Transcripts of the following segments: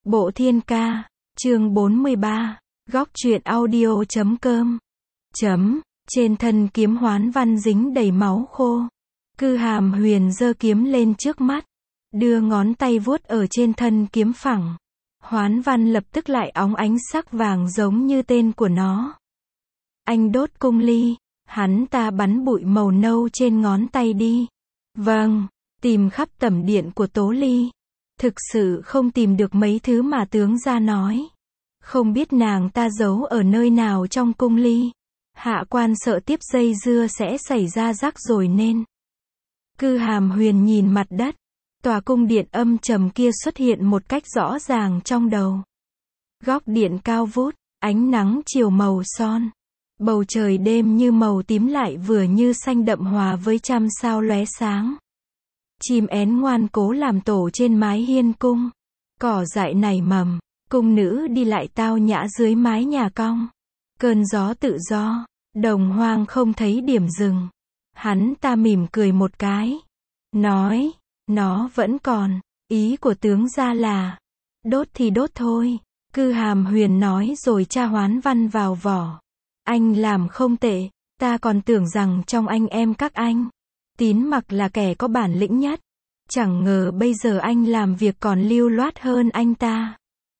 Bộ Thiên Ca, chương 43, góc truyện audio.com. Trên thân kiếm Hoán Văn dính đầy máu khô. Cư Hàm Huyền giơ kiếm lên trước mắt, đưa ngón tay vuốt ở trên thân kiếm phẳng. Hoán Văn lập tức lại óng ánh sắc vàng giống như tên của nó. Anh đốt cung ly, hắn ta bắn bụi màu nâu trên ngón tay đi. Vâng, tìm khắp tẩm điện của Tố Ly. Thực sự không tìm được mấy thứ mà tướng gia nói. Không biết nàng ta giấu ở nơi nào trong cung ly. Hạ quan sợ tiếp dây dưa sẽ xảy ra rắc rối nên. Cư Hàm Huyền nhìn mặt đất. Tòa cung điện âm trầm kia xuất hiện một cách rõ ràng trong đầu. Góc điện cao vút, ánh nắng chiều màu son. Bầu trời đêm như màu tím lại vừa như xanh đậm hòa với trăm sao lóe sáng. Chim én ngoan cố làm tổ trên mái hiên cung. Cỏ dại nảy mầm, cung nữ đi lại tao nhã dưới mái nhà cong. Cơn gió tự do, đồng hoang không thấy điểm dừng. Hắn ta mỉm cười một cái. Nói, nó vẫn còn, ý của tướng gia là, đốt thì đốt thôi. Cư Hàm Huyền nói rồi tra Hoán Văn vào vỏ. Anh làm không tệ, ta còn tưởng rằng trong anh em các anh, Tín Mặc là kẻ có bản lĩnh nhất. Chẳng ngờ bây giờ anh làm việc còn lưu loát hơn anh ta.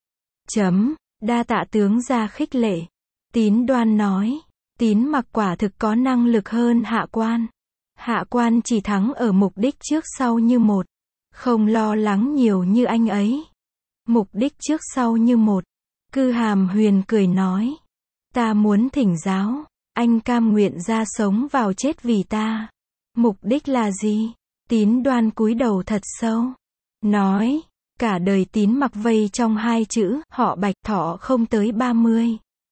Đa tạ tướng gia khích lệ. Tín Đoan nói, Tín Mặc quả thực có năng lực hơn Hạ quan. Hạ quan chỉ thắng ở mục đích trước sau như một. Không lo lắng nhiều như anh ấy. Mục đích trước sau như một. Cư Hàm Huyền cười nói. Ta muốn thỉnh giáo. Anh cam nguyện ra sống vào chết vì ta. Mục đích là gì? Tín Đoan cúi đầu thật sâu. Nói. Cả đời Tín Mặc vây trong hai chữ, họ Bạch thọ không tới 30.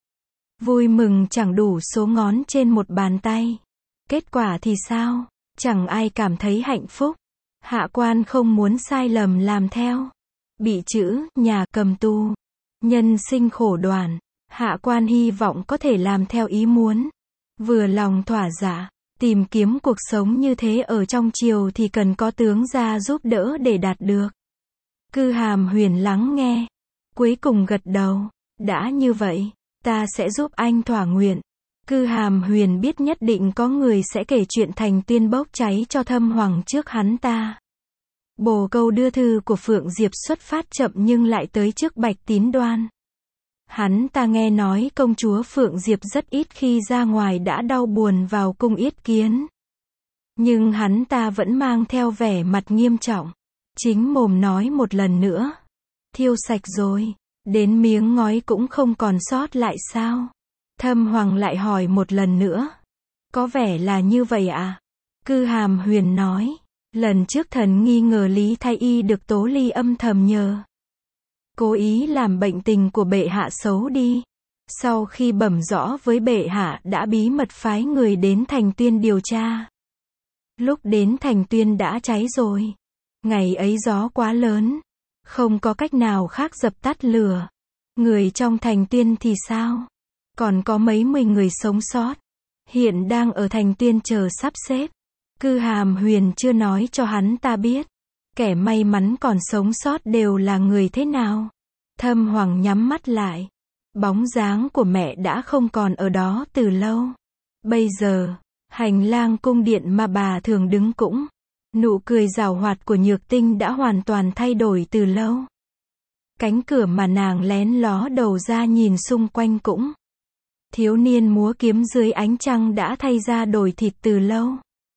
Vui mừng chẳng đủ số ngón trên một bàn tay. Kết quả thì sao? Chẳng ai cảm thấy hạnh phúc. Hạ quan không muốn sai lầm làm theo. Bị chữ, nhà cầm tù. Nhân sinh khổ đoàn. Hạ quan hy vọng có thể làm theo ý muốn. Vừa lòng thỏa dạ. Tìm kiếm cuộc sống như thế ở trong triều thì cần có tướng gia giúp đỡ để đạt được. Cư Hàm Huyền lắng nghe. Cuối cùng gật đầu. Đã như vậy, ta sẽ giúp anh thỏa nguyện. Cư Hàm Huyền biết nhất định có người sẽ kể chuyện Thành Tuyên bốc cháy cho Thâm Hoàng trước hắn ta. Bồ Câu đưa thư của Phượng Diệp xuất phát chậm nhưng lại tới trước Bạch Tín Đoan. Hắn ta nghe nói công chúa Phượng Diệp rất ít khi ra ngoài đã đau buồn vào cung yết kiến. Nhưng hắn ta vẫn mang theo vẻ mặt nghiêm trọng. Chính mồm nói một lần nữa. Thiêu sạch rồi. Đến miếng ngói cũng không còn sót lại sao? Thâm Hoàng lại hỏi một lần nữa. Có vẻ là như vậy à? Cư Hàm Huyền nói. Lần trước thần nghi ngờ Lý Thái Y được Tố Ly âm thầm nhờ. Cố ý làm bệnh tình của bệ hạ xấu đi. Sau khi bẩm rõ với bệ hạ đã bí mật phái người đến Thành Tuyên điều tra. Lúc đến Thành Tuyên đã cháy rồi. Ngày ấy gió quá lớn. Không có cách nào khác dập tắt lửa. Người trong Thành Tuyên thì sao? Còn có mấy 10 người sống sót. Hiện đang ở Thành Tuyên chờ sắp xếp. Cư Hàm Huyền chưa nói cho hắn ta biết. Kẻ may mắn còn sống sót đều là người thế nào. Thâm Hoàng nhắm mắt lại. Bóng dáng của mẹ đã không còn ở đó từ lâu. Bây giờ, hành lang cung điện mà bà thường đứng cũng. Nụ cười giảo hoạt của Nhược Tinh đã hoàn toàn thay đổi từ lâu. Cánh cửa mà nàng lén ló đầu ra nhìn xung quanh cũng. Thiếu niên múa kiếm dưới ánh trăng đã thay ra đổi thịt từ lâu.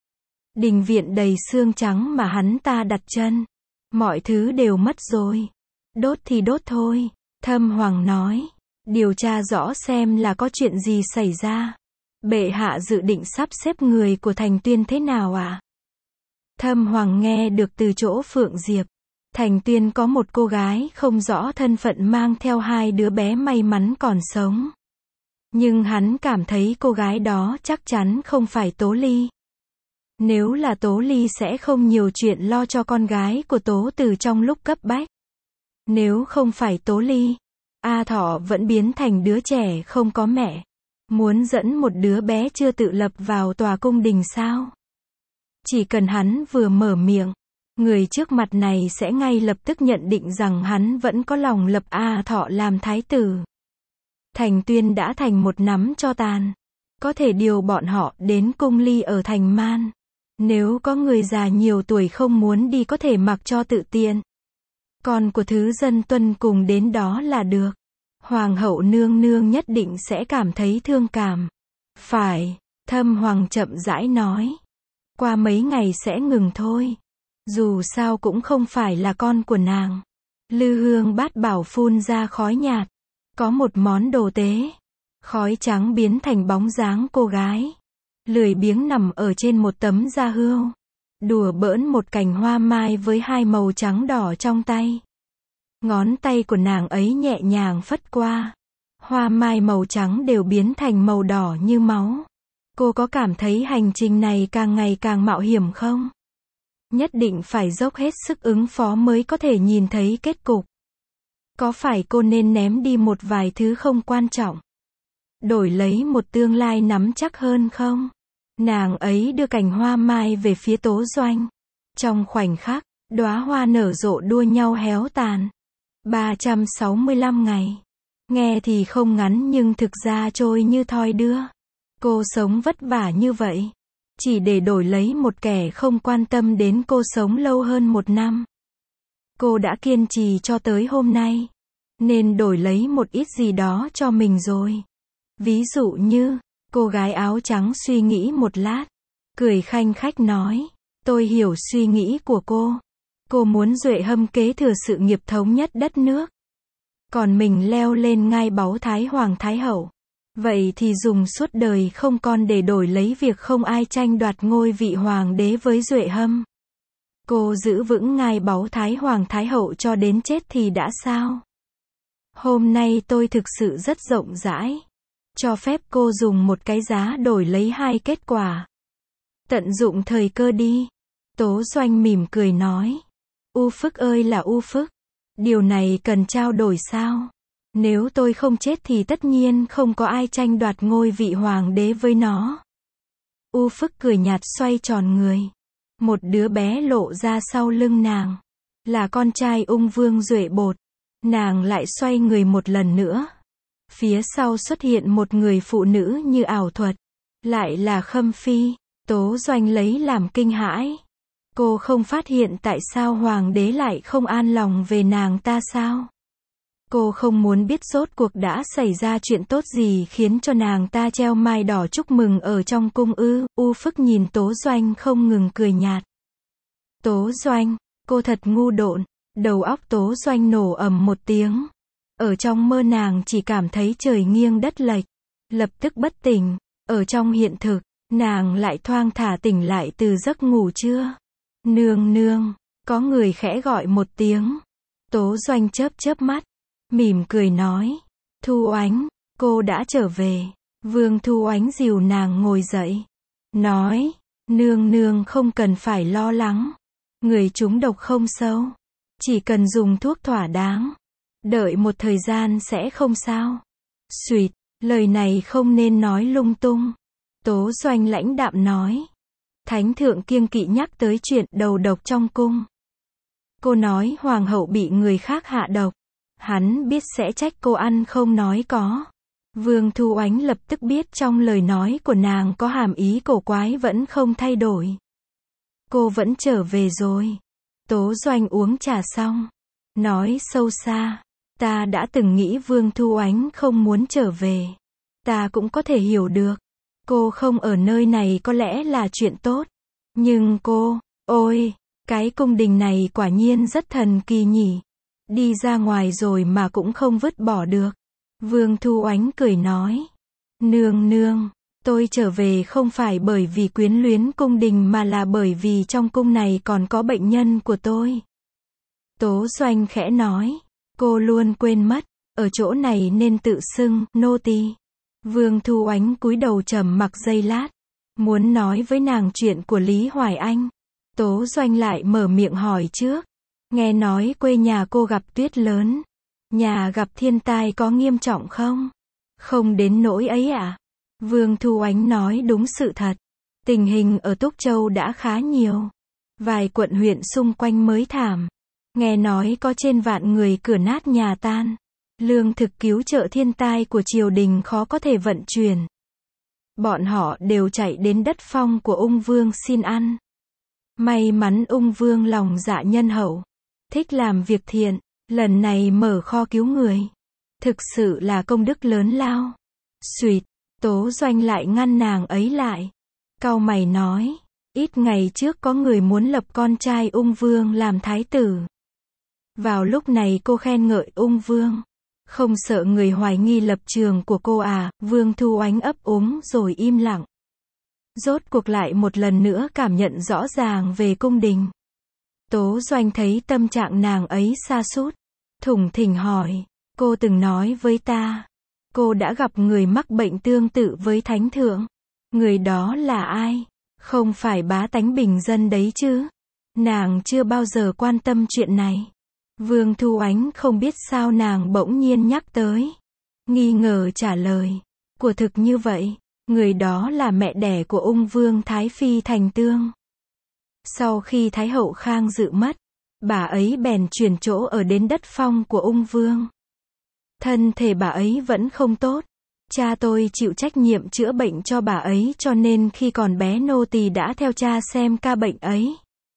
Đình viện đầy xương trắng mà hắn ta đặt chân. Mọi thứ đều mất rồi. Đốt thì đốt thôi. Thâm Hoàng nói. Điều tra rõ xem là có chuyện gì xảy ra. Bệ hạ dự định sắp xếp người của Thành Tuyên thế nào ạ? Thâm Hoàng nghe được từ chỗ Phượng Diệp. Thành Tuyên có một cô gái không rõ thân phận mang theo 2 đứa bé may mắn còn sống. Nhưng hắn cảm thấy cô gái đó chắc chắn không phải Tố Ly. Nếu là Tố Ly sẽ không nhiều chuyện lo cho con gái của Tố Từ trong lúc cấp bách. Nếu không phải Tố Ly, A Thọ vẫn biến thành đứa trẻ không có mẹ. Muốn dẫn một đứa bé chưa tự lập vào tòa cung đình sao? Chỉ cần hắn vừa mở miệng, người trước mặt này sẽ ngay lập tức nhận định rằng hắn vẫn có lòng lập A Thọ làm thái tử. Thành Tuyên đã thành một nắm tro tàn. Có thể điều bọn họ đến cung ly ở thành Man. Nếu có người già nhiều tuổi không muốn đi có thể mặc cho tự tiện. Con của thứ dân tuân cùng đến đó là được. Hoàng hậu nương nương nhất định sẽ cảm thấy thương cảm. Phải, Thâm Hoàng chậm rãi nói. Qua mấy ngày sẽ ngừng thôi. Dù sao cũng không phải là con của nàng. Lư Hương Bát bảo phun ra khói nhạt. Có một món đồ tế. Khói trắng biến thành bóng dáng cô gái. Lười biếng nằm ở trên một tấm da hươu. Đùa bỡn một cành hoa mai với hai màu trắng đỏ trong tay. Ngón tay của nàng ấy nhẹ nhàng phất qua. Hoa mai màu trắng đều biến thành màu đỏ như máu. Cô có cảm thấy hành trình này càng ngày càng mạo hiểm không? Nhất định phải dốc hết sức ứng phó mới có thể nhìn thấy kết cục. Có phải cô nên ném đi một vài thứ không quan trọng? Đổi lấy một tương lai nắm chắc hơn không? Nàng ấy đưa cành hoa mai về phía Tố Doanh. Trong khoảnh khắc, đóa hoa nở rộ đua nhau héo tàn. 365 ngày. Nghe thì không ngắn nhưng thực ra trôi như thoi đưa. Cô sống vất vả như vậy. Chỉ để đổi lấy một kẻ không quan tâm đến cô sống lâu hơn 1 năm. Cô đã kiên trì cho tới hôm nay. Nên đổi lấy một ít gì đó cho mình rồi. Ví dụ như, cô gái áo trắng suy nghĩ một lát. Cười khanh khách nói. Tôi hiểu suy nghĩ của cô. Cô muốn Duệ Hâm kế thừa sự nghiệp thống nhất đất nước. Còn mình leo lên ngai báu Thái Hoàng Thái Hậu. Vậy thì dùng suốt đời không con để đổi lấy việc không ai tranh đoạt ngôi vị hoàng đế với Duệ Hâm. Cô giữ vững ngai báu Thái Hoàng Thái Hậu cho đến chết thì đã sao? Hôm nay tôi thực sự rất rộng rãi. Cho phép cô dùng một cái giá đổi lấy 2 kết quả. Tận dụng thời cơ đi. Tố Doanh mỉm cười nói. U Phức ơi là U Phức. Điều này cần trao đổi sao? Nếu tôi không chết thì tất nhiên không có ai tranh đoạt ngôi vị hoàng đế với nó. U Phức cười nhạt xoay tròn người. Một đứa bé lộ ra sau lưng nàng. Là con trai Ung Vương Duệ Bột. Nàng lại xoay người một lần nữa. Phía sau xuất hiện một người phụ nữ như ảo thuật. Lại là Khâm Phi. Tố Doanh lấy làm kinh hãi. Cô không phát hiện tại sao hoàng đế lại không an lòng về nàng ta sao? Cô không muốn biết rốt cuộc đã xảy ra chuyện tốt gì khiến cho nàng ta treo mai đỏ chúc mừng ở trong cung ư? U Phức nhìn Tố Doanh không ngừng cười nhạt. Tố Doanh, cô thật ngu độn. Đầu óc Tố Doanh nổ ầm một tiếng. Ở trong mơ nàng chỉ cảm thấy trời nghiêng đất lệch. Lập tức bất tỉnh. Ở trong hiện thực, nàng lại thoang thả tỉnh lại từ giấc ngủ chưa? Nương nương, có người khẽ gọi một tiếng. Tố Doanh chớp chớp mắt. Mỉm cười nói. Thu Oánh, cô đã trở về. Vương Thu Oánh dìu nàng ngồi dậy. Nói, nương nương không cần phải lo lắng. Người trúng độc không sâu. Chỉ cần dùng thuốc thỏa đáng. Đợi một thời gian sẽ không sao. Xuyệt, lời này không nên nói lung tung. Tố Doanh lãnh đạm nói. Thánh thượng kiêng kỵ nhắc tới chuyện đầu độc trong cung. Cô nói hoàng hậu bị người khác hạ độc. Hắn biết sẽ trách cô ăn không nói có. Vương Thu Oánh lập tức biết trong lời nói của nàng có hàm ý cổ quái vẫn không thay đổi. Cô vẫn trở về rồi. Tố Doanh uống trà xong. Nói sâu xa. Ta đã từng nghĩ Vương Thu Oánh không muốn trở về. Ta cũng có thể hiểu được. Cô không ở nơi này có lẽ là chuyện tốt. Nhưng cô, ôi, cái cung đình này quả nhiên rất thần kỳ nhỉ. Đi ra ngoài rồi mà cũng không vứt bỏ được. Vương Thu Oánh cười nói. Nương nương, tôi trở về không phải bởi vì quyến luyến cung đình mà là bởi vì trong cung này còn có bệnh nhân của tôi. Tố Doanh khẽ nói. Cô luôn quên mất, ở chỗ này nên tự xưng, nô tỳ. Vương Thu Oánh cúi đầu trầm mặc giây lát. Muốn nói với nàng chuyện của Lý Hoài Anh. Tố Doanh lại mở miệng hỏi trước. Nghe nói quê nhà cô gặp tuyết lớn. Nhà gặp thiên tai có nghiêm trọng không? Không đến nỗi ấy ạ. Vương Thu Oánh nói đúng sự thật. Tình hình ở Túc Châu đã khá nhiều. Vài quận huyện xung quanh mới thảm. Nghe nói có trên vạn người cửa nát nhà tan. Lương thực cứu trợ thiên tai của triều đình khó có thể vận chuyển. Bọn họ đều chạy đến đất phong của ung vương xin ăn. May mắn ung vương lòng dạ nhân hậu, thích làm việc thiện, lần này mở kho cứu người. Thực sự là công đức lớn lao. Xuỵt, Tố Doanh lại ngăn nàng ấy lại. Cau mày nói, ít ngày trước có người muốn lập con trai ung vương làm thái tử. Vào lúc này cô khen ngợi ung vương. Không sợ người hoài nghi lập trường của cô à? Vương Thu Oánh ấp úng rồi im lặng. Rốt cuộc lại một lần nữa cảm nhận rõ ràng về cung đình. Tố Doanh thấy tâm trạng nàng ấy sa sút, thủng thỉnh hỏi, cô từng nói với ta, cô đã gặp người mắc bệnh tương tự với thánh thượng. Người đó là ai? Không phải bá tánh bình dân đấy chứ? Nàng chưa bao giờ quan tâm chuyện này. Vương Thu Oánh không biết sao nàng bỗng nhiên nhắc tới. Nghi ngờ trả lời, của thực như vậy, người đó là mẹ đẻ của ung vương Thái Phi Thành Tương. Sau khi Thái hậu Khang Dự mất, bà ấy bèn chuyển chỗ ở đến đất phong của ung vương. Thân thể bà ấy vẫn không tốt. Cha tôi chịu trách nhiệm chữa bệnh cho bà ấy cho nên khi còn bé nô tỳ đã theo cha xem ca bệnh ấy.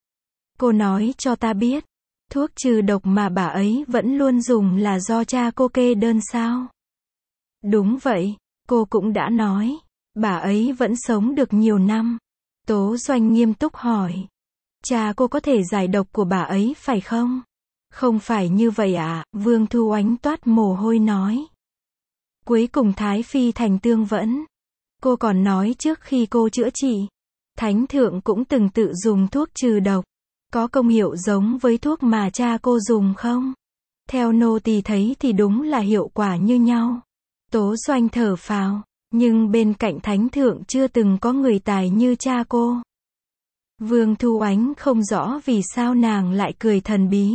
Cô nói cho ta biết, thuốc trừ độc mà bà ấy vẫn luôn dùng là do cha cô kê đơn sao? Đúng vậy, cô cũng đã nói, bà ấy vẫn sống được nhiều năm. Tố Doanh nghiêm túc hỏi, cha cô có thể giải độc của bà ấy phải không? Không phải như vậy à? Vương Thu Oánh toát mồ hôi nói. Cuối cùng Thái Phi Thành Tương vẫn. Cô còn nói trước khi cô chữa trị, Thánh Thượng cũng từng tự dùng thuốc trừ độc. Có công hiệu giống với thuốc mà cha cô dùng không? Theo nô tỳ thấy thì đúng là hiệu quả như nhau. Tố Doanh thở phào, nhưng bên cạnh Thánh Thượng chưa từng có người tài như cha cô. Vương Thu Oánh không rõ vì sao nàng lại cười thần bí.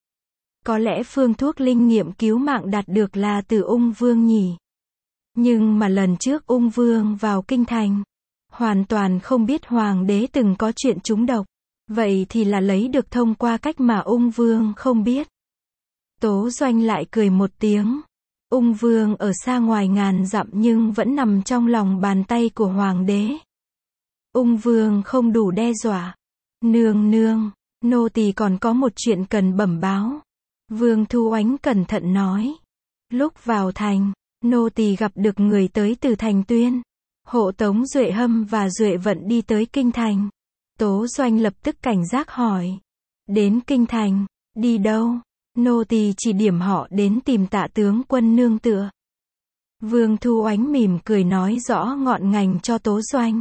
Có lẽ phương thuốc linh nghiệm cứu mạng đạt được là từ ung vương nhỉ? Nhưng mà lần trước ung vương vào kinh thành, hoàn toàn không biết hoàng đế từng có chuyện trúng độc. Vậy thì là lấy được thông qua cách mà ung vương không biết. Tố Doanh lại cười một tiếng. Ung vương ở xa ngoài ngàn dặm nhưng vẫn nằm trong lòng bàn tay của hoàng đế. Ung vương không đủ đe dọa. Nương nương, nô tỳ còn có một chuyện cần bẩm báo. Vương Thu Oánh cẩn thận nói. Lúc vào thành, nô tỳ gặp được người tới từ thành Tuyên. Hộ tống Duệ Hâm và Duệ Vận đi tới kinh thành. Tố Doanh lập tức cảnh giác hỏi. Đến kinh thành, đi đâu? Nô tỳ chỉ điểm họ đến tìm Tạ tướng quân nương tựa. Vương Thu Oánh mỉm cười nói rõ ngọn ngành cho Tố Doanh.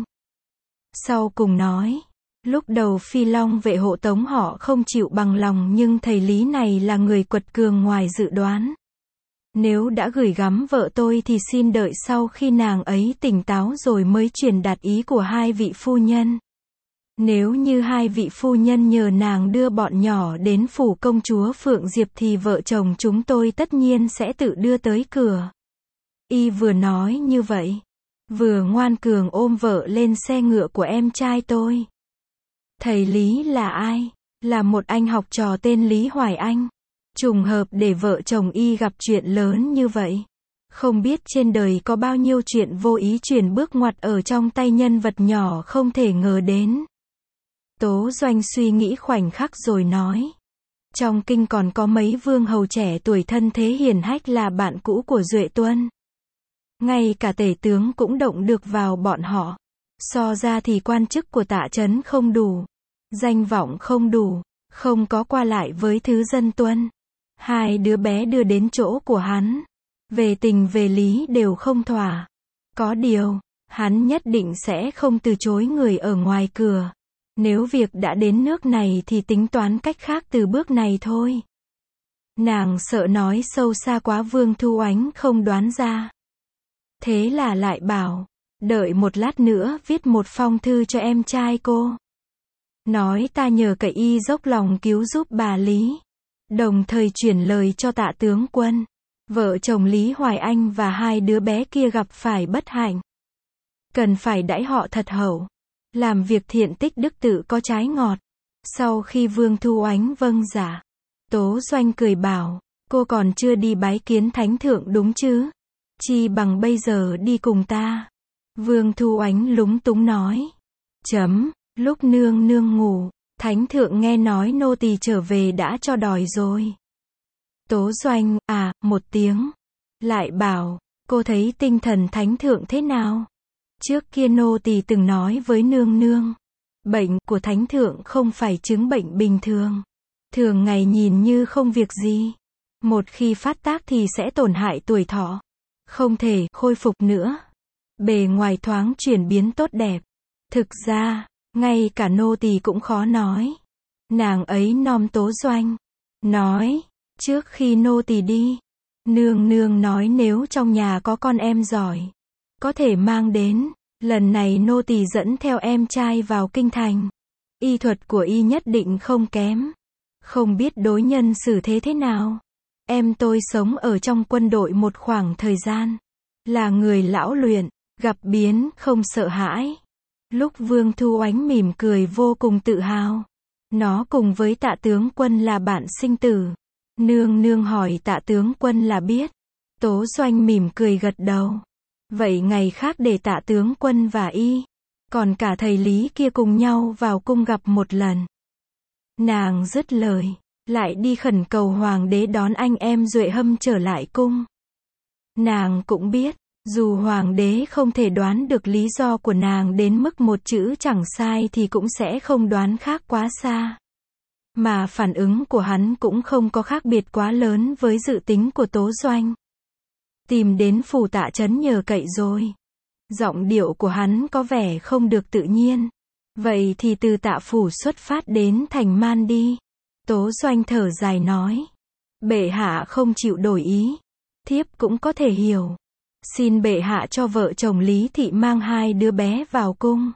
Sau cùng nói, lúc đầu Phi Long vệ hộ tống họ không chịu bằng lòng nhưng thầy Lý này là người quật cường ngoài dự đoán. Nếu đã gửi gắm vợ tôi thì xin đợi sau khi nàng ấy tỉnh táo rồi mới truyền đạt ý của hai vị phu nhân. Nếu như hai vị phu nhân nhờ nàng đưa bọn nhỏ đến phủ công chúa Phượng Diệp thì vợ chồng chúng tôi tất nhiên sẽ tự đưa tới cửa. Y vừa nói như vậy, vừa ngoan cường ôm vợ lên xe ngựa của em trai tôi. Thầy Lý là ai? Là một anh học trò tên Lý Hoài Anh. Trùng hợp để vợ chồng Y gặp chuyện lớn như vậy. Không biết trên đời có bao nhiêu chuyện vô ý chuyển bước ngoặt ở trong tay nhân vật nhỏ không thể ngờ đến. Tố Doanh suy nghĩ khoảnh khắc rồi nói. Trong kinh còn có mấy vương hầu trẻ tuổi thân thế hiển hách là bạn cũ của Duệ Tuân. Ngay cả tể tướng cũng động được vào bọn họ. So ra thì quan chức của Tạ Trấn không đủ. Danh vọng không đủ. Không có qua lại với thứ dân Tuân. Hai đứa bé đưa đến chỗ của hắn. Về tình về lý đều không thỏa. Có điều, hắn nhất định sẽ không từ chối người ở ngoài cửa. Nếu việc đã đến nước này thì tính toán cách khác từ bước này thôi. Nàng sợ nói sâu xa quá Vương Thu Oánh không đoán ra. Thế là lại bảo, đợi một lát nữa viết một phong thư cho em trai cô. Nói ta nhờ cậy y dốc lòng cứu giúp bà Lý. Đồng thời chuyển lời cho Tạ tướng quân. Vợ chồng Lý Hoài Anh và hai đứa bé kia gặp phải bất hạnh. Cần phải đãi họ thật hậu. Làm việc thiện tích đức tự có trái ngọt. Sau khi Vương Thu Oánh vâng dạ, Tố Doanh cười bảo, cô còn chưa đi bái kiến thánh thượng đúng chứ? Chi bằng bây giờ đi cùng ta. Vương Thu Oánh lúng túng nói. Lúc nương nương ngủ, thánh thượng nghe nói nô tỳ trở về đã cho đòi rồi. Tố Doanh, một tiếng. Lại bảo, cô thấy tinh thần thánh thượng thế nào? Trước kia nô tỳ từng nói với nương nương, bệnh của thánh thượng không phải chứng bệnh bình thường. Thường ngày nhìn như không việc gì. Một khi phát tác thì sẽ tổn hại tuổi thọ. Không thể khôi phục nữa. Bề ngoài thoáng chuyển biến tốt đẹp. Thực ra, ngay cả nô tỳ cũng khó nói. Nàng ấy nom Tố Doanh. Nói, trước khi nô tỳ đi, nương nương nói nếu trong nhà có con em giỏi, có thể mang đến. Lần này nô tỳ dẫn theo em trai vào kinh thành. Y thuật của y nhất định không kém. Không biết đối nhân xử thế thế nào. Em tôi sống ở trong quân đội một khoảng thời gian. Là người lão luyện, gặp biến không sợ hãi. Lúc Vương Thu Oánh mỉm cười vô cùng tự hào. Nó cùng với Tạ tướng quân là bạn sinh tử. Nương nương hỏi Tạ tướng quân là biết. Tố Doanh mỉm cười gật đầu. Vậy ngày khác để Tạ tướng quân và y, còn cả thầy Lý kia cùng nhau vào cung gặp một lần. Nàng dứt lời, lại đi khẩn cầu hoàng đế đón anh em Duệ Hâm trở lại cung. Nàng cũng biết, dù hoàng đế không thể đoán được lý do của nàng đến mức một chữ chẳng sai thì cũng sẽ không đoán khác quá xa. Mà phản ứng của hắn cũng không có khác biệt quá lớn với dự tính của Tố Doanh. Tìm đến phủ Tạ Trấn nhờ cậy rồi. Giọng điệu của hắn có vẻ không được tự nhiên. Vậy thì từ Tạ phủ xuất phát đến thành Man đi. Tố Doanh thở dài nói. Bệ hạ không chịu đổi ý. Thiếp cũng có thể hiểu. Xin bệ hạ cho vợ chồng Lý Thị mang 2 đứa bé vào cung.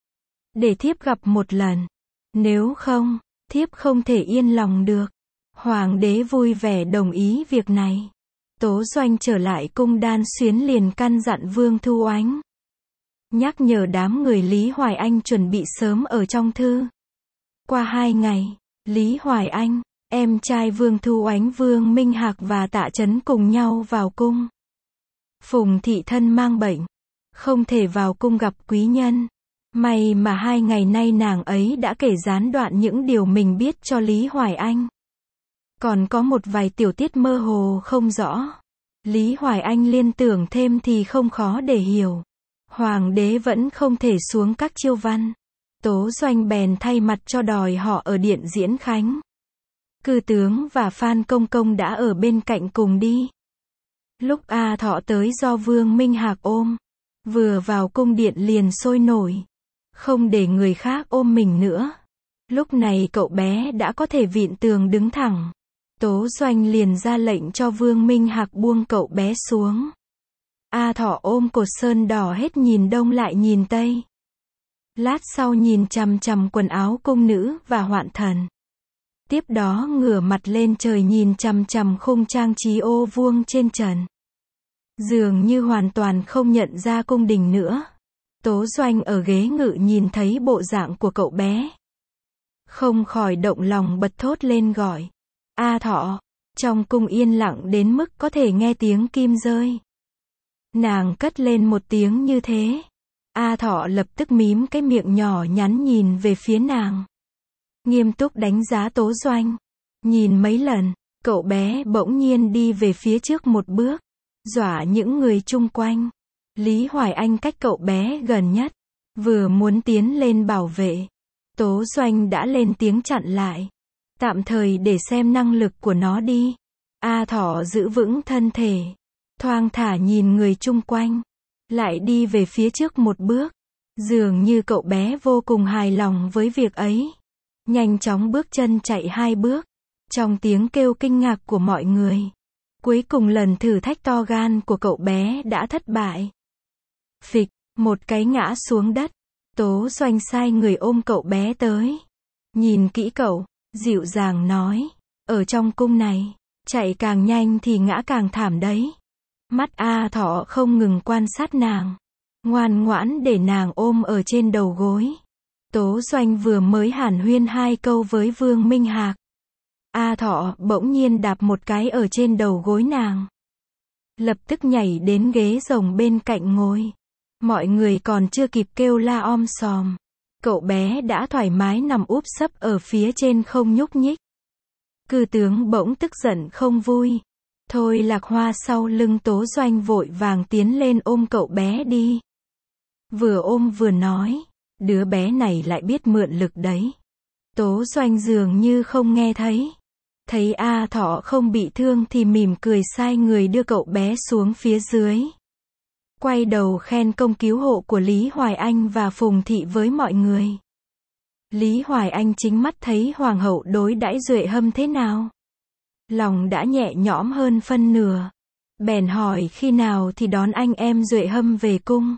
Để thiếp gặp một lần. Nếu không, thiếp không thể yên lòng được. Hoàng đế vui vẻ đồng ý việc này. Tố Doanh trở lại cung Đan Xuyến liền căn dặn Vương Thu Oánh. Nhắc nhở đám người Lý Hoài Anh chuẩn bị sớm ở trong thư. Qua 2 ngày, Lý Hoài Anh, em trai Vương Thu Oánh Vương Minh Hạc và Tạ Trấn cùng nhau vào cung. Phùng thị thân mang bệnh, không thể vào cung gặp quý nhân. May mà 2 ngày nay nàng ấy đã kể gián đoạn những điều mình biết cho Lý Hoài Anh. Còn có một vài tiểu tiết mơ hồ không rõ. Lý Hoài Anh liên tưởng thêm thì không khó để hiểu. Hoàng đế vẫn không thể xuống các chiêu văn. Tố Doanh bèn thay mặt cho đòi họ ở điện Diễn Khánh. Cư tướng và Phan Công Công đã ở bên cạnh cùng đi. Lúc A Thọ tới do Vương Minh Hạc ôm. Vừa vào cung điện liền sôi nổi. Không để người khác ôm mình nữa. Lúc này cậu bé đã có thể vịn tường đứng thẳng. Tố Doanh liền ra lệnh cho Vương Minh Hạc buông cậu bé xuống. A Thọ ôm cột sơn đỏ hết nhìn đông lại nhìn tây. Lát sau nhìn chằm chằm quần áo cung nữ và hoạn thần. Tiếp đó ngửa mặt lên trời nhìn chằm chằm khung trang trí ô vuông trên trần. Dường như hoàn toàn không nhận ra cung đình nữa. Tố Doanh ở ghế ngự nhìn thấy bộ dạng của cậu bé. Không khỏi động lòng bật thốt lên gọi. A Thọ, trong cung yên lặng đến mức có thể nghe tiếng kim rơi. Nàng cất lên một tiếng như thế. A Thọ lập tức mím cái miệng nhỏ nhắn nhìn về phía nàng. Nghiêm túc đánh giá Tố Doanh. Nhìn mấy lần, cậu bé bỗng nhiên đi về phía trước một bước. Dọa những người chung quanh. Lý Hoài Anh cách cậu bé gần nhất. Vừa muốn tiến lên bảo vệ. Tố Doanh đã lên tiếng chặn lại. Tạm thời để xem năng lực của nó đi. A Thọ giữ vững thân thể. Thoang thả nhìn người chung quanh. Lại đi về phía trước một bước. Dường như cậu bé vô cùng hài lòng với việc ấy. Nhanh chóng bước chân chạy 2 bước. Trong tiếng kêu kinh ngạc của mọi người. Cuối cùng lần thử thách to gan của cậu bé đã thất bại. Phịch, một cái ngã xuống đất. Tố Doanh sai người ôm cậu bé tới. Nhìn kỹ cậu, dịu dàng nói. Ở trong cung này, chạy càng nhanh thì ngã càng thảm đấy. Mắt A Thọ không ngừng quan sát nàng. Ngoan ngoãn để nàng ôm ở trên đầu gối. Tố Doanh vừa mới hàn huyên 2 câu với Vương Minh Hạc. A Thọ bỗng nhiên đạp một cái ở trên đầu gối nàng. Lập tức nhảy đến ghế rồng bên cạnh ngồi. Mọi người còn chưa kịp kêu la om sòm. Cậu bé đã thoải mái nằm úp sấp ở phía trên không nhúc nhích. Cư tướng bỗng tức giận không vui. Thôi Lạc Hoa sau lưng Tố Doanh vội vàng tiến lên ôm cậu bé đi. Vừa ôm vừa nói, đứa bé này lại biết mượn lực đấy. Tố Doanh dường như không nghe thấy. Thấy A Thọ không bị thương thì mỉm cười sai người đưa cậu bé xuống phía dưới. Quay đầu khen công cứu hộ của Lý Hoài Anh và Phùng Thị với mọi người. Lý Hoài Anh chính mắt thấy hoàng hậu đối đãi Duệ Hâm thế nào. Lòng đã nhẹ nhõm hơn phân nửa. Bèn hỏi khi nào thì đón anh em Duệ Hâm về cung.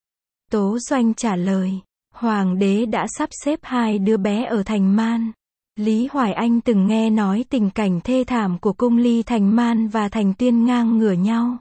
Tố Doanh trả lời, hoàng đế đã sắp xếp 2 đứa bé ở Thành Man. Lý Hoài Anh từng nghe nói tình cảnh thê thảm của cung ly Thành Man và Thành Tuyên ngang ngửa nhau.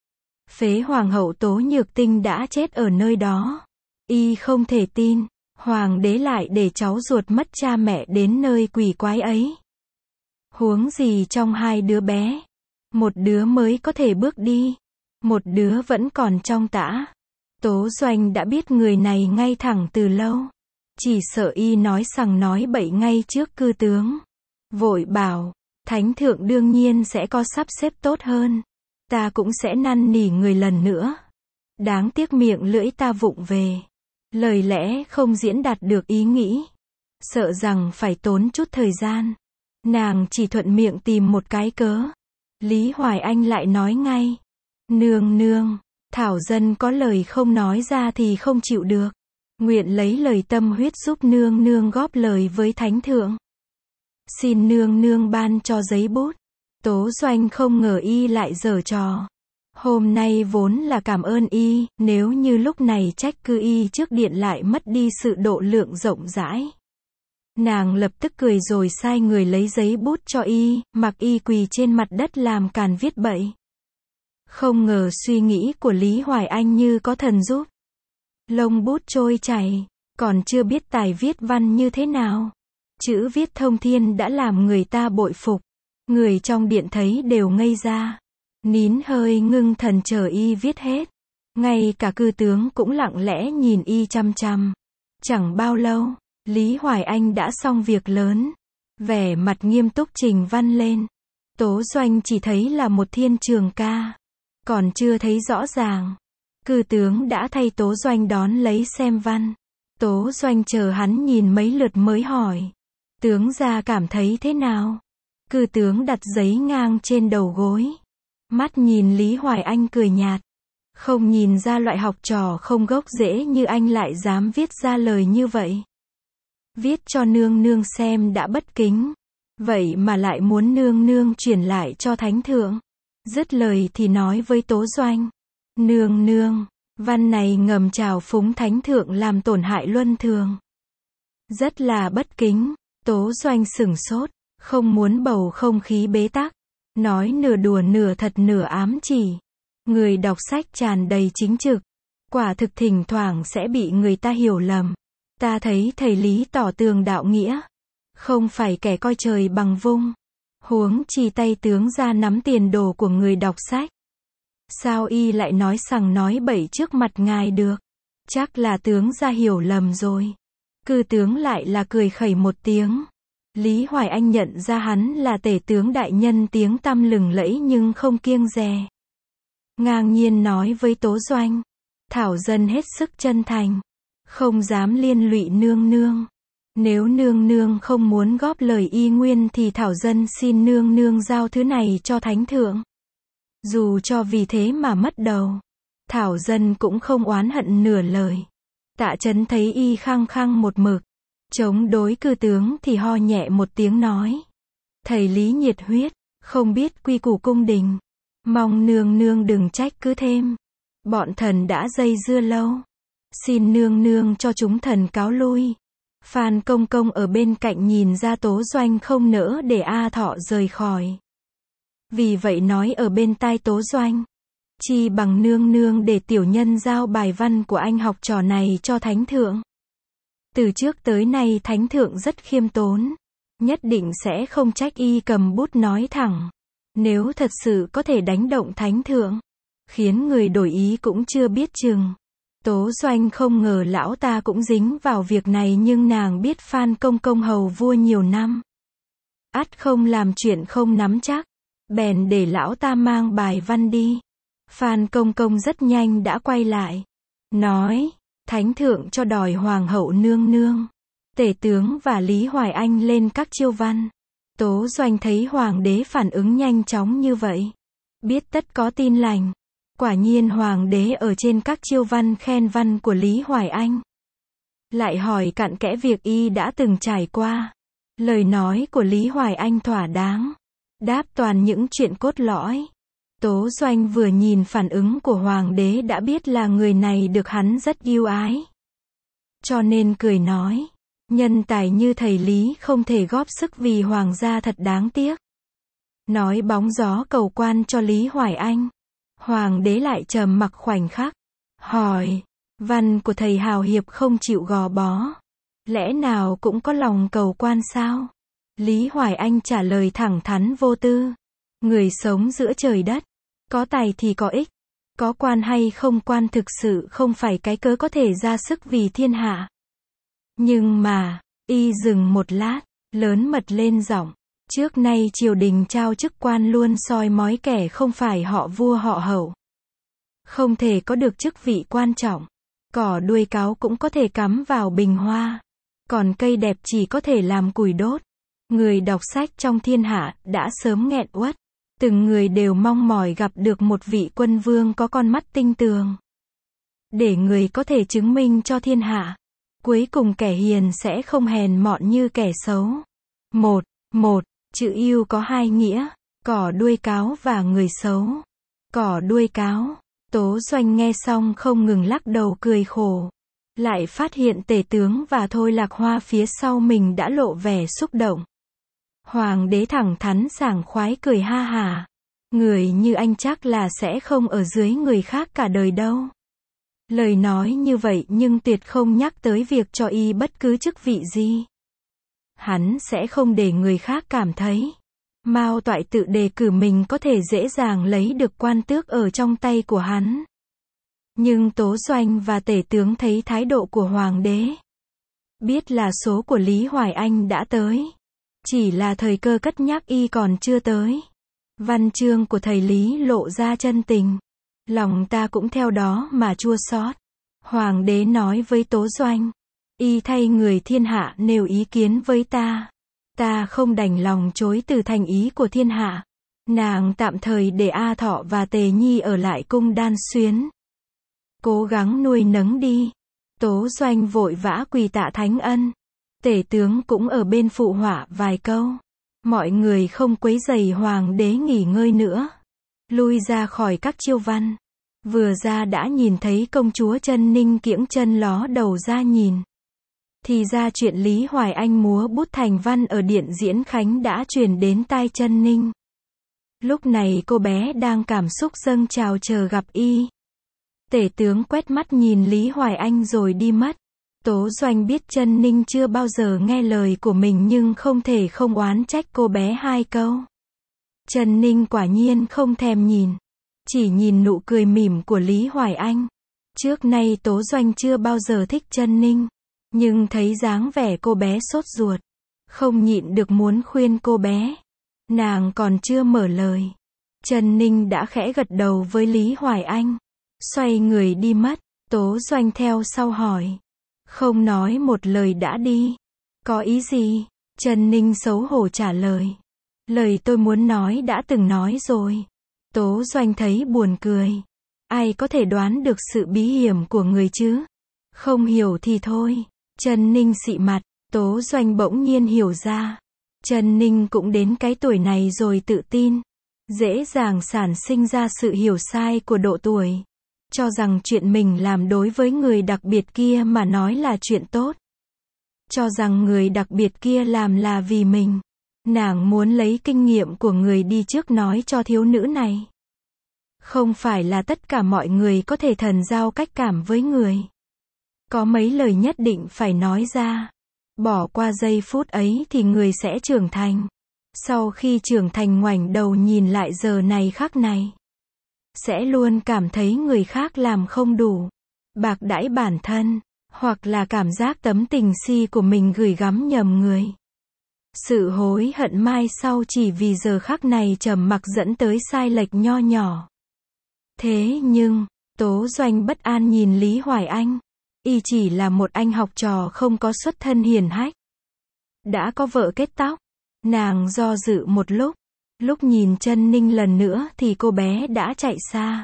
Phế hoàng hậu Tố Nhược Tinh đã chết ở nơi đó. Y không thể tin, hoàng đế lại để cháu ruột mất cha mẹ đến nơi quỷ quái ấy. Huống gì trong 2 đứa bé, một đứa mới có thể bước đi, một đứa vẫn còn trong tã. Tố Doanh đã biết người này ngay thẳng từ lâu. Chỉ sợ y nói sằng nói bậy ngay trước cư tướng. Vội bảo, thánh thượng đương nhiên sẽ có sắp xếp tốt hơn. Ta cũng sẽ năn nỉ người lần nữa. Đáng tiếc miệng lưỡi ta vụng về. Lời lẽ không diễn đạt được ý nghĩ. Sợ rằng phải tốn chút thời gian. Nàng chỉ thuận miệng tìm một cái cớ. Lý Hoài Anh lại nói ngay. Nương nương, Thảo dân có lời không nói ra thì không chịu được. Nguyện lấy lời tâm huyết giúp nương nương góp lời với thánh thượng. Xin nương nương ban cho giấy bút. Tố Doanh không ngờ y lại giở trò. Hôm nay vốn là cảm ơn y, nếu như lúc này trách cứ y trước điện lại mất đi sự độ lượng rộng rãi. Nàng lập tức cười rồi sai người lấy giấy bút cho y, mặc y quỳ trên mặt đất làm càn viết bậy. Không ngờ suy nghĩ của Lý Hoài Anh như có thần giúp. Lông bút trôi chảy, còn chưa biết tài viết văn như thế nào. Chữ viết thông thiên đã làm người ta bội phục. Người trong điện thấy đều ngây ra. Nín hơi ngưng thần chờ y viết hết. Ngay cả cư tướng cũng lặng lẽ nhìn y chăm chăm. Chẳng bao lâu, Lý Hoài Anh đã xong việc lớn. Vẻ mặt nghiêm túc trình văn lên. Tố Doanh chỉ thấy là một thiên trường ca. Còn chưa thấy rõ ràng. Cư tướng đã thay Tố Doanh đón lấy xem văn. Tố Doanh chờ hắn nhìn mấy lượt mới hỏi. Tướng gia cảm thấy thế nào? Cư tướng đặt giấy ngang trên đầu gối. Mắt nhìn Lý Hoài Anh cười nhạt. Không nhìn ra loại học trò không gốc rễ như anh lại dám viết ra lời như vậy. Viết cho nương nương xem đã bất kính. Vậy mà lại muốn nương nương chuyển lại cho thánh thượng. Dứt lời thì nói với Tố Doanh. Nương nương, văn này ngầm trào phúng thánh thượng làm tổn hại luân thường. Rất là bất kính. Tố Doanh sửng sốt, không muốn bầu không khí bế tắc. Nói nửa đùa nửa thật nửa ám chỉ. Người đọc sách tràn đầy chính trực. Quả thực thỉnh thoảng sẽ bị người ta hiểu lầm. Ta thấy thầy Lý tỏ tường đạo nghĩa. Không phải kẻ coi trời bằng vung. Huống chi tay tướng ra nắm tiền đồ của người đọc sách. Sao y lại nói sằng nói bậy trước mặt ngài được? Chắc là tướng ra hiểu lầm rồi. Cư tướng lại là cười khẩy một tiếng. Lý Hoài Anh nhận ra hắn là tể tướng đại nhân tiếng tăm lừng lẫy nhưng không kiêng dè. Ngang nhiên nói với Tố Doanh. Thảo dân hết sức chân thành. Không dám liên lụy nương nương. Nếu nương nương không muốn góp lời y nguyên thì Thảo dân xin nương nương giao thứ này cho thánh thượng. Dù cho vì thế mà mất đầu. Thảo dân cũng không oán hận nửa lời. Tạ Trấn thấy y khăng khăng một mực. Chống đối cư tướng thì ho nhẹ một tiếng nói. Thầy Lý nhiệt huyết, không biết quy củ cung đình. Mong nương nương đừng trách cứ thêm. Bọn thần đã dây dưa lâu. Xin nương nương cho chúng thần cáo lui. Phan Công Công ở bên cạnh nhìn ra Tố Doanh không nỡ để A Thọ rời khỏi. Vì vậy nói ở bên tai Tố Doanh. Chi bằng nương nương để tiểu nhân giao bài văn của anh học trò này cho thánh thượng. Từ trước tới nay thánh thượng rất khiêm tốn. Nhất định sẽ không trách y cầm bút nói thẳng. Nếu thật sự có thể đánh động thánh thượng, khiến người đổi ý cũng chưa biết chừng. Tố Doanh không ngờ lão ta cũng dính vào việc này, nhưng nàng biết Phan Công Công hầu vua nhiều năm, ắt không làm chuyện không nắm chắc, bèn để lão ta mang bài văn đi. Phan Công Công rất nhanh đã quay lại, nói, thánh thượng cho đòi hoàng hậu nương nương, tể tướng và Lý Hoài Anh lên các chiêu văn. Tố Doanh thấy hoàng đế phản ứng nhanh chóng như vậy, biết tất có tin lành. Quả nhiên hoàng đế ở trên các chiêu văn khen văn của Lý Hoài Anh, lại hỏi cặn kẽ việc y đã từng trải qua. Lời nói của Lý Hoài Anh thỏa đáng, đáp toàn những chuyện cốt lõi. Tố Doanh vừa nhìn phản ứng của hoàng đế đã biết là người này được hắn rất yêu ái, cho nên cười nói, nhân tài như thầy Lý không thể góp sức vì hoàng gia thật đáng tiếc. Nói bóng gió cầu quan cho Lý Hoài Anh. Hoàng đế lại trầm mặc khoảnh khắc, hỏi, văn của thầy hào hiệp không chịu gò bó, lẽ nào cũng có lòng cầu quan sao? Lý Hoài Anh trả lời thẳng thắn vô tư, người sống giữa trời đất, có tài thì có ích, có quan hay không quan thực sự không phải cái cớ có thể ra sức vì thiên hạ. Nhưng mà, y dừng một lát, lớn mật lên giọng, trước nay triều đình trao chức quan luôn soi mói kẻ không phải họ vua họ hậu. Không thể có được chức vị quan trọng. Cỏ đuôi cáo cũng có thể cắm vào bình hoa. Còn cây đẹp chỉ có thể làm củi đốt. Người đọc sách trong thiên hạ đã sớm nghẹn uất. Từng người đều mong mỏi gặp được một vị quân vương có con mắt tinh tường, để người có thể chứng minh cho thiên hạ. Cuối cùng kẻ hiền sẽ không hèn mọn như kẻ xấu. Một, chữ yêu có hai nghĩa, cỏ đuôi cáo và người xấu. Cỏ đuôi cáo. Tố Doanh nghe xong không ngừng lắc đầu cười khổ. Lại phát hiện tể tướng và Thôi Lạc Hoa phía sau mình đã lộ vẻ xúc động. Hoàng đế thẳng thắn sảng khoái cười ha hả. Người như anh chắc là sẽ không ở dưới người khác cả đời đâu. Lời nói như vậy nhưng tuyệt không nhắc tới việc cho y bất cứ chức vị gì. Hắn sẽ không để người khác cảm thấy Mao Toại tự đề cử mình có thể dễ dàng lấy được quan tước ở trong tay của hắn. Nhưng Tố Doanh và tể tướng thấy thái độ của hoàng đế, biết là số của Lý Hoài Anh đã tới, chỉ là thời cơ cất nhắc y còn chưa tới. Văn chương của thầy Lý lộ ra chân tình, lòng ta cũng theo đó mà chua xót. Hoàng đế nói với Tố Doanh, y thay người thiên hạ nêu ý kiến với ta không đành lòng chối từ thành ý của thiên hạ. Nàng tạm thời để A Thọ và Tề Nhi ở lại cung Đan Xuyến, cố gắng nuôi nấng đi. Tố Doanh vội vã quỳ tạ thánh ân. Tể tướng cũng ở bên phụ họa vài câu. Mọi người không quấy rầy hoàng đế nghỉ ngơi nữa, lui ra khỏi các chiêu văn. Vừa ra đã nhìn thấy công chúa Chân Ninh kiễng chân ló đầu ra nhìn. Thì ra chuyện Lý Hoài Anh múa bút thành văn ở điện Diễn Khánh đã truyền đến tai Chân Ninh. Lúc này cô bé đang cảm xúc dâng trào chờ gặp y. Tể tướng quét mắt nhìn Lý Hoài Anh rồi đi mất. Tố Doanh biết Chân Ninh chưa bao giờ nghe lời của mình nhưng không thể không oán trách cô bé hai câu. Chân Ninh quả nhiên không thèm nhìn, chỉ nhìn nụ cười mỉm của Lý Hoài Anh. Trước nay Tố Doanh chưa bao giờ thích Chân Ninh, nhưng thấy dáng vẻ cô bé sốt ruột, không nhịn được muốn khuyên cô bé. Nàng còn chưa mở lời, Chân Ninh đã khẽ gật đầu với Lý Hoài Anh, xoay người đi mất. Tố Doanh theo sau hỏi, không nói một lời đã đi, có ý gì? Chân Ninh xấu hổ trả lời, lời tôi muốn nói đã từng nói rồi. Tố Doanh thấy buồn cười, ai có thể đoán được sự bí hiểm của người chứ? Không hiểu thì thôi. Chân Ninh xị mặt. Tố Doanh bỗng nhiên hiểu ra, Chân Ninh cũng đến cái tuổi này rồi tự tin, dễ dàng sản sinh ra sự hiểu sai của độ tuổi, cho rằng chuyện mình làm đối với người đặc biệt kia mà nói là chuyện tốt, cho rằng người đặc biệt kia làm là vì mình. Nàng muốn lấy kinh nghiệm của người đi trước nói cho thiếu nữ này, không phải là tất cả mọi người có thể thần giao cách cảm với người. Có mấy lời nhất định phải nói ra. Bỏ qua giây phút ấy thì người sẽ trưởng thành. Sau khi trưởng thành ngoảnh đầu nhìn lại giờ này khắc này, sẽ luôn cảm thấy người khác làm không đủ, bạc đãi bản thân, hoặc là cảm giác tấm tình si của mình gửi gắm nhầm người. Sự hối hận mai sau chỉ vì giờ khắc này trầm mặc dẫn tới sai lệch nho nhỏ. Thế nhưng, Tố Doanh bất an nhìn Lý Hoài Anh. Y chỉ là một anh học trò không có xuất thân hiền hách. Đã có vợ kết tóc. Nàng do dự một lúc nhìn Chân Ninh lần nữa thì cô bé đã chạy xa.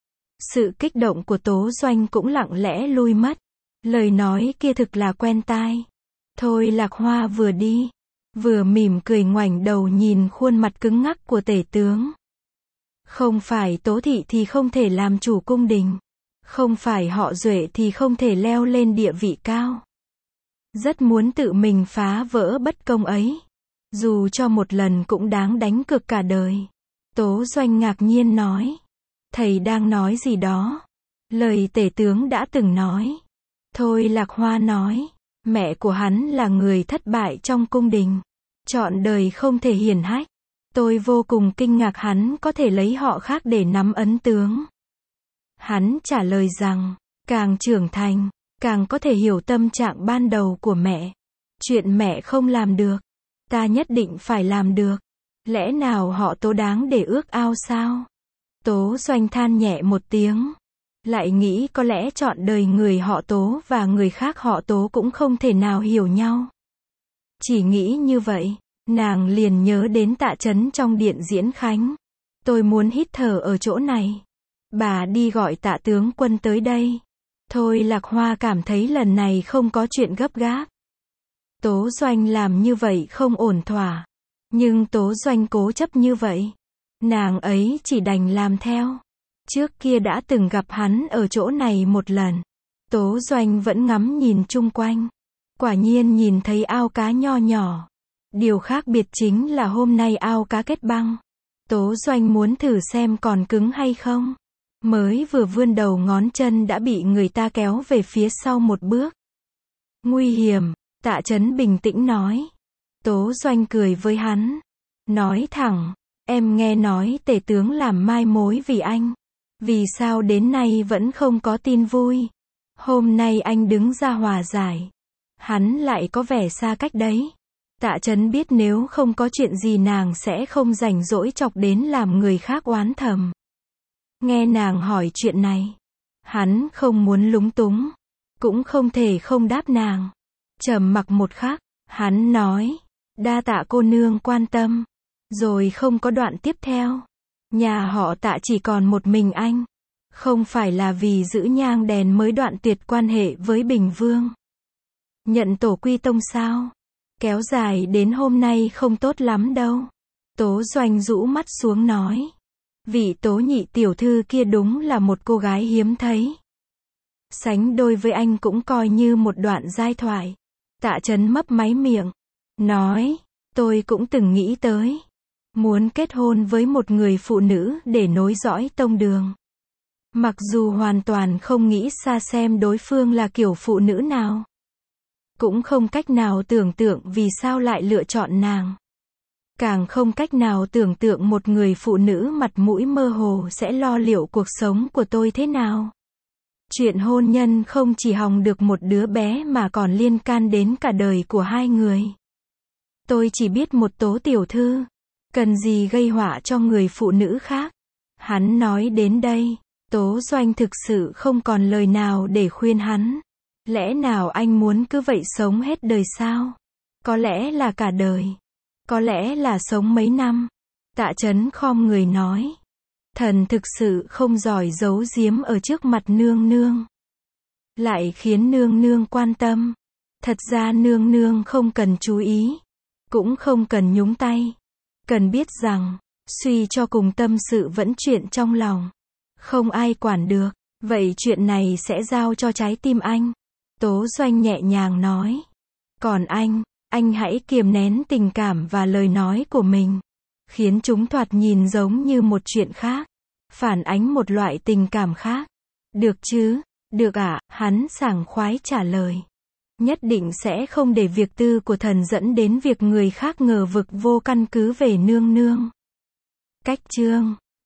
Sự kích động của Tố Doanh cũng lặng lẽ lui mất. Lời nói kia thực là quen tai. Thôi Lạc Hoa vừa đi, vừa mỉm cười ngoảnh đầu nhìn khuôn mặt cứng ngắc của tể tướng. Không phải Tố thị thì không thể làm chủ cung đình. Không phải họ Duệ thì không thể leo lên địa vị cao. Rất muốn tự mình phá vỡ bất công ấy. Dù cho một lần cũng đáng đánh cược cả đời. Tố Doanh ngạc nhiên nói. Thầy đang nói gì đó? Lời tể tướng đã từng nói. Thôi Lạc Hoa nói. Mẹ của hắn là người thất bại trong cung đình. Trọn đời không thể hiển hách. Tôi vô cùng kinh ngạc hắn có thể lấy họ khác để nắm ấn tướng. Hắn trả lời rằng, càng trưởng thành, càng có thể hiểu tâm trạng ban đầu của mẹ. Chuyện mẹ không làm được, ta nhất định phải làm được. Lẽ nào họ Tố đáng để ước ao sao? Tố Doanh than nhẹ một tiếng. Lại nghĩ có lẽ trọn đời người họ Tố và người khác họ Tố cũng không thể nào hiểu nhau. Chỉ nghĩ như vậy, nàng liền nhớ đến Tạ Chấn trong điện diễn khánh. Tôi muốn hít thở ở chỗ này. Bà đi gọi Tạ tướng quân tới đây. Thôi Lạc Hoa cảm thấy lần này không có chuyện gấp gáp. Tố Doanh làm như vậy không ổn thỏa. Nhưng Tố Doanh cố chấp như vậy. Nàng ấy chỉ đành làm theo. Trước kia đã từng gặp hắn ở chỗ này một lần. Tố Doanh vẫn ngắm nhìn chung quanh. Quả nhiên nhìn thấy ao cá nho nhỏ. Điều khác biệt chính là hôm nay ao cá kết băng. Tố Doanh muốn thử xem còn cứng hay không. Mới vừa vươn đầu ngón chân đã bị người ta kéo về phía sau một bước. Nguy hiểm, Tạ Chấn bình tĩnh nói. Tố Doanh cười với hắn. Nói thẳng, em nghe nói tể tướng làm mai mối vì anh. Vì sao đến nay vẫn không có tin vui? Hôm nay anh đứng ra hòa giải. Hắn lại có vẻ xa cách đấy. Tạ Chấn biết nếu không có chuyện gì nàng sẽ không rảnh rỗi chọc đến làm người khác oán thầm. Nghe nàng hỏi chuyện này, hắn không muốn lúng túng, cũng không thể không đáp nàng. Trầm mặc một khắc, hắn nói, đa tạ cô nương quan tâm. Rồi không có đoạn tiếp theo. Nhà họ Tạ chỉ còn một mình anh. Không phải là vì giữ nhang đèn mới đoạn tuyệt quan hệ với Bình Vương. Nhận tổ quy tông sao? Kéo dài đến hôm nay không tốt lắm đâu. Tố Doanh rũ mắt xuống nói. Vị Tố nhị tiểu thư kia đúng là một cô gái hiếm thấy. Sánh đôi với anh cũng coi như một đoạn giai thoại. Tạ Chấn mấp máy miệng. Nói, tôi cũng từng nghĩ tới. Muốn kết hôn với một người phụ nữ để nối dõi tông đường. Mặc dù hoàn toàn không nghĩ xa xem đối phương là kiểu phụ nữ nào. Cũng không cách nào tưởng tượng vì sao lại lựa chọn nàng. Càng không cách nào tưởng tượng một người phụ nữ mặt mũi mơ hồ sẽ lo liệu cuộc sống của tôi thế nào. Chuyện hôn nhân không chỉ hòng được một đứa bé mà còn liên can đến cả đời của hai người. Tôi chỉ biết một Tố tiểu thư. Cần gì gây họa cho người phụ nữ khác. Hắn nói đến đây, Tố Doanh thực sự không còn lời nào để khuyên hắn. Lẽ nào anh muốn cứ vậy sống hết đời sao? Có lẽ là cả đời. Có lẽ là sống mấy năm. Tạ Chấn khom người nói. Thần thực sự không giỏi giấu giếm ở trước mặt nương nương. Lại khiến nương nương quan tâm. Thật ra nương nương không cần chú ý. Cũng không cần nhúng tay. Cần biết rằng, suy cho cùng tâm sự vẫn chuyện trong lòng. Không ai quản được. Vậy chuyện này sẽ giao cho trái tim anh. Tố Doanh nhẹ nhàng nói. Còn anh hãy kiềm nén tình cảm và lời nói của mình. Khiến chúng thoạt nhìn giống như một chuyện khác. Phản ánh một loại tình cảm khác. Được chứ? Được ạ, hắn sảng khoái trả lời. Nhất định sẽ không để việc tư của thần dẫn đến việc người khác ngờ vực vô căn cứ về nương nương. Cách chương